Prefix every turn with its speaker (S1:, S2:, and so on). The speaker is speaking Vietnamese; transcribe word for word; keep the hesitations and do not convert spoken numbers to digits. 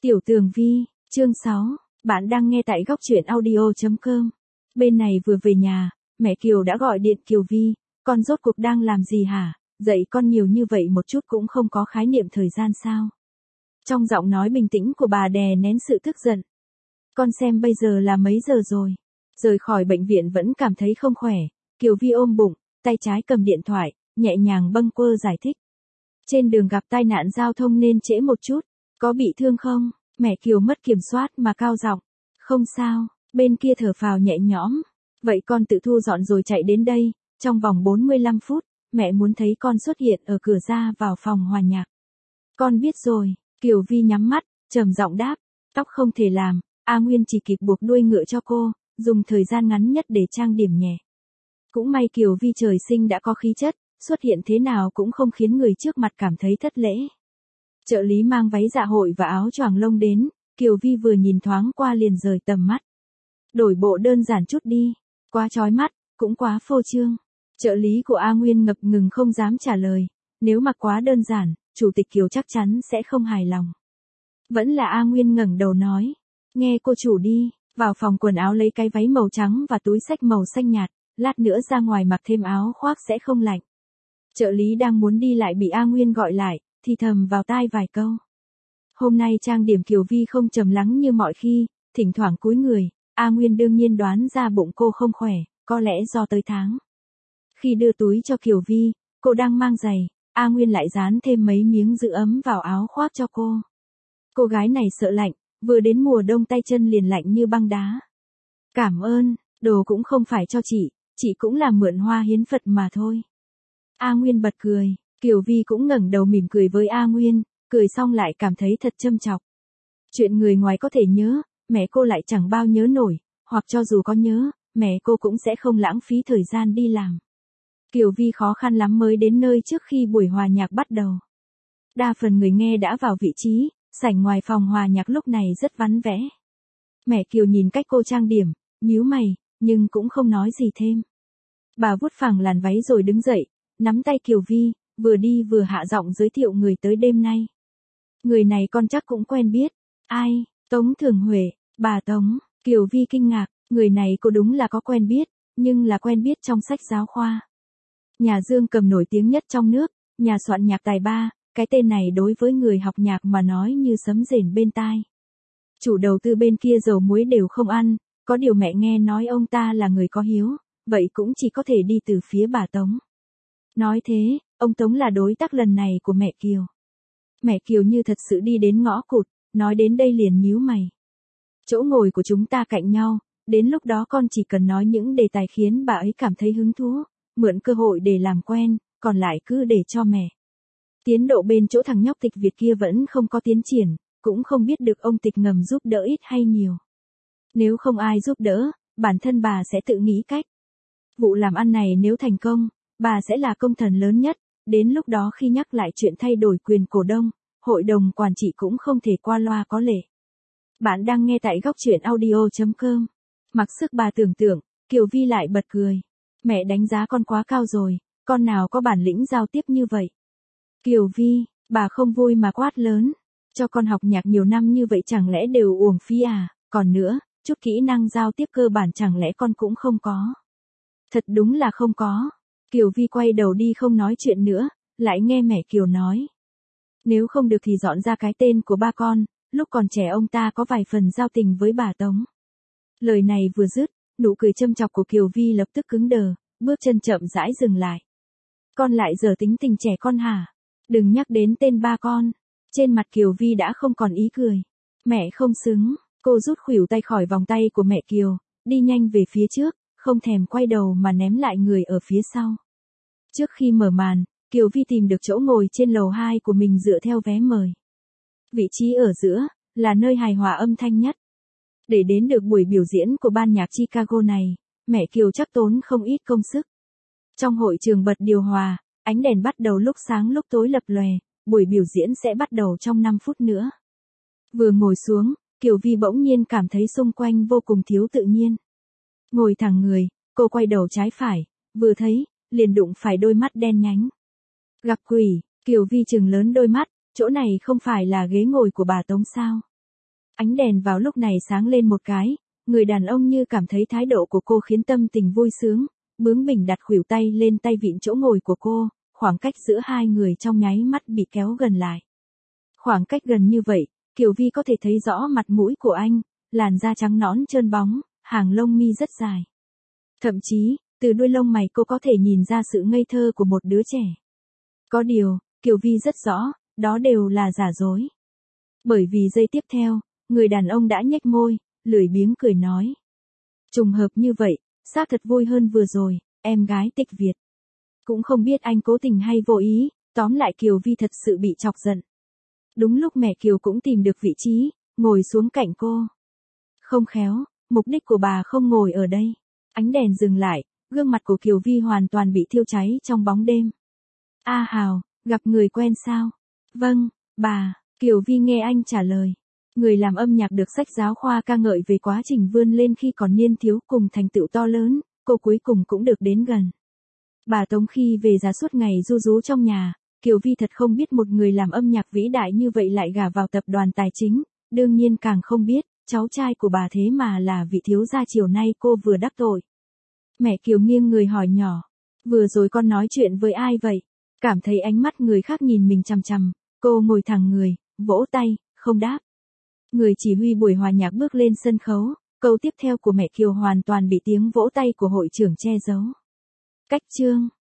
S1: Tiểu Tường Vi, chương sáu, bạn đang nghe tại góc truyện audio chấm com. Bên này vừa về nhà, mẹ Kiều đã gọi điện. Kiều Vi, con rốt cuộc đang làm gì hả? Dạy con nhiều như vậy một chút cũng không có khái niệm thời gian sao? Trong giọng nói bình tĩnh của bà đè nén sự tức giận. Con xem bây giờ là mấy giờ rồi? Rời khỏi bệnh viện vẫn cảm thấy không khỏe. Kiều Vi ôm bụng, tay trái cầm điện thoại, nhẹ nhàng bâng quơ giải thích. Trên đường gặp tai nạn giao thông nên trễ một chút. Có bị thương không? Mẹ Kiều mất kiểm soát mà cao giọng. Không sao, bên kia thở phào nhẹ nhõm. Vậy con tự thu dọn rồi chạy đến đây. Trong vòng bốn mươi lăm phút, mẹ muốn thấy con xuất hiện ở cửa ra vào phòng hòa nhạc. Con biết rồi. Kiều Vi nhắm mắt, trầm giọng đáp. Tóc không thể làm, A Nguyên chỉ kịp buộc đuôi ngựa cho cô, dùng thời gian ngắn nhất để trang điểm nhẹ. Cũng may Kiều Vi trời sinh đã có khí chất, xuất hiện thế nào cũng không khiến người trước mặt cảm thấy thất lễ. Trợ lý mang váy dạ hội và áo choàng lông đến, Kiều Vi vừa nhìn thoáng qua liền rời tầm mắt. Đổi bộ đơn giản chút đi, quá chói mắt, cũng quá phô trương. Trợ lý của A Nguyên ngập ngừng không dám trả lời, nếu mặc quá đơn giản, chủ tịch Kiều chắc chắn sẽ không hài lòng. Vẫn là A Nguyên ngẩng đầu nói, nghe cô chủ đi, vào phòng quần áo lấy cái váy màu trắng và túi xách màu xanh nhạt, lát nữa ra ngoài mặc thêm áo khoác sẽ không lạnh. Trợ lý đang muốn đi lại bị A Nguyên gọi lại, thì thầm vào tai vài câu. Hôm nay trang điểm Kiều Vi không trầm lắng như mọi khi, thỉnh thoảng cúi người, A Nguyên đương nhiên đoán ra bụng cô không khỏe, có lẽ do tới tháng. Khi đưa túi cho Kiều Vi, cô đang mang giày, A Nguyên lại dán thêm mấy miếng giữ ấm vào áo khoác cho cô. Cô gái này sợ lạnh, vừa đến mùa đông tay chân liền lạnh như băng đá. Cảm ơn, đồ cũng không phải cho chị, chị cũng là mượn hoa hiến Phật mà thôi. A Nguyên bật cười, Kiều Vi cũng ngẩng đầu mỉm cười với A Nguyên, cười xong lại cảm thấy thật châm chọc. Chuyện người ngoài có thể nhớ, mẹ cô lại chẳng bao nhớ nổi, hoặc cho dù có nhớ, mẹ cô cũng sẽ không lãng phí thời gian đi làm. Kiều Vi khó khăn lắm mới đến nơi trước khi buổi hòa nhạc bắt đầu. Đa phần người nghe đã vào vị trí, sảnh ngoài phòng hòa nhạc lúc này rất vắng vẻ. Mẹ Kiều nhìn cách cô trang điểm, nhíu mày, nhưng cũng không nói gì thêm. Bà vuốt phẳng làn váy rồi đứng dậy, nắm tay Kiều Vi, vừa đi vừa hạ giọng giới thiệu người tới đêm nay. Người này con chắc cũng quen biết. Ai? Tống Thường Huệ. Bà Tống. Kiều Vi kinh ngạc, người này cô đúng là có quen biết, nhưng là quen biết trong sách giáo khoa. Nhà Dương Cầm nổi tiếng nhất trong nước, nhà soạn nhạc tài ba, cái tên này đối với người học nhạc mà nói như sấm rền bên tai. Chủ đầu tư bên kia dầu muối đều không ăn, có điều mẹ nghe nói ông ta là người có hiếu, vậy cũng chỉ có thể đi từ phía bà Tống. Nói thế, ông Tống là đối tác lần này của mẹ Kiều. Mẹ Kiều như thật sự đi đến ngõ cụt, nói đến đây liền nhíu mày. Chỗ ngồi của chúng ta cạnh nhau, đến lúc đó con chỉ cần nói những đề tài khiến bà ấy cảm thấy hứng thú, mượn cơ hội để làm quen, còn lại cứ để cho mẹ. Tiến độ bên chỗ thằng nhóc Tịch Việt kia vẫn không có tiến triển, cũng không biết được ông Tịch ngầm giúp đỡ ít hay nhiều. Nếu không ai giúp đỡ, bản thân bà sẽ tự nghĩ cách. Vụ làm ăn này nếu thành công, bà sẽ là công thần lớn nhất, đến lúc đó khi nhắc lại chuyện thay đổi quyền cổ đông, hội đồng quản trị cũng không thể qua loa có lệ. Bạn đang nghe tại góc truyện audio chấm com. Mặc sức bà tưởng tượng, Kiều Vi lại bật cười. Mẹ đánh giá con quá cao rồi, con nào có bản lĩnh giao tiếp như vậy. Kiều Vi, bà không vui mà quát lớn. Cho con học nhạc nhiều năm như vậy chẳng lẽ đều uổng phí à, còn nữa, chút kỹ năng giao tiếp cơ bản chẳng lẽ con cũng không có. Thật đúng là không có. Kiều Vi quay đầu đi không nói chuyện nữa, lại nghe mẹ Kiều nói. Nếu không được thì dọn ra cái tên của ba con, lúc còn trẻ ông ta có vài phần giao tình với bà Tống. Lời này vừa dứt, nụ cười châm chọc của Kiều Vi lập tức cứng đờ, bước chân chậm rãi dừng lại. Con lại giờ tính tình trẻ con hả? Đừng nhắc đến tên ba con. Trên mặt Kiều Vi đã không còn ý cười. Mẹ không xứng, cô rút khuỷu tay khỏi vòng tay của mẹ Kiều, đi nhanh về phía trước, không thèm quay đầu mà ném lại người ở phía sau. Trước khi mở màn, Kiều Vi tìm được chỗ ngồi trên lầu hai của mình dựa theo vé mời. Vị trí ở giữa, là nơi hài hòa âm thanh nhất. Để đến được buổi biểu diễn của ban nhạc Chicago này, mẹ Kiều chắc tốn không ít công sức. Trong hội trường bật điều hòa, ánh đèn bắt đầu lúc sáng lúc tối lập lòe, buổi biểu diễn sẽ bắt đầu trong năm phút nữa. Vừa ngồi xuống, Kiều Vi bỗng nhiên cảm thấy xung quanh vô cùng thiếu tự nhiên. Ngồi thẳng người, cô quay đầu trái phải, vừa thấy, liền đụng phải đôi mắt đen nhánh. Gặp quỷ, Kiều Vi trừng lớn đôi mắt, chỗ này không phải là ghế ngồi của bà Tống sao? Ánh đèn vào lúc này sáng lên một cái, người đàn ông như cảm thấy thái độ của cô khiến tâm tình vui sướng, bướng bỉnh đặt khuỷu tay lên tay vịn chỗ ngồi của cô, khoảng cách giữa hai người trong nháy mắt bị kéo gần lại. Khoảng cách gần như vậy, Kiều Vi có thể thấy rõ mặt mũi của anh, làn da trắng nõn trơn bóng, hàng lông mi rất dài. Thậm chí, từ đuôi lông mày cô có thể nhìn ra sự ngây thơ của một đứa trẻ. Có điều, Kiều Vi rất rõ, đó đều là giả dối. Bởi vì giây tiếp theo, người đàn ông đã nhếch môi, lười biếng cười nói. Trùng hợp như vậy, xác thật vui hơn vừa rồi, em gái Tịch Việt. Cũng không biết anh cố tình hay vô ý, tóm lại Kiều Vi thật sự bị chọc giận. Đúng lúc mẹ Kiều cũng tìm được vị trí, ngồi xuống cạnh cô. Không khéo, mục đích của bà không ngồi ở đây. Ánh đèn dừng lại, gương mặt của Kiều Vi hoàn toàn bị thiêu cháy trong bóng đêm. A Hào, gặp người quen sao? Vâng, bà, Kiều Vi nghe anh trả lời. Người làm âm nhạc được sách giáo khoa ca ngợi về quá trình vươn lên khi còn niên thiếu cùng thành tựu to lớn, cô cuối cùng cũng được đến gần. Bà Tống khi về già suốt ngày ru rú trong nhà, Kiều Vi thật không biết một người làm âm nhạc vĩ đại như vậy lại gả vào tập đoàn tài chính, đương nhiên càng không biết, cháu trai của bà thế mà là vị thiếu gia chiều nay cô vừa đắc tội. Mẹ Kiều nghiêng người hỏi nhỏ, vừa rồi con nói chuyện với ai vậy? Cảm thấy ánh mắt người khác nhìn mình chằm chằm, cô ngồi thẳng người, vỗ tay, không đáp. Người chỉ huy buổi hòa nhạc bước lên sân khấu, câu tiếp theo của mẹ Kiều hoàn toàn bị tiếng vỗ tay của hội trưởng che giấu. Cách chương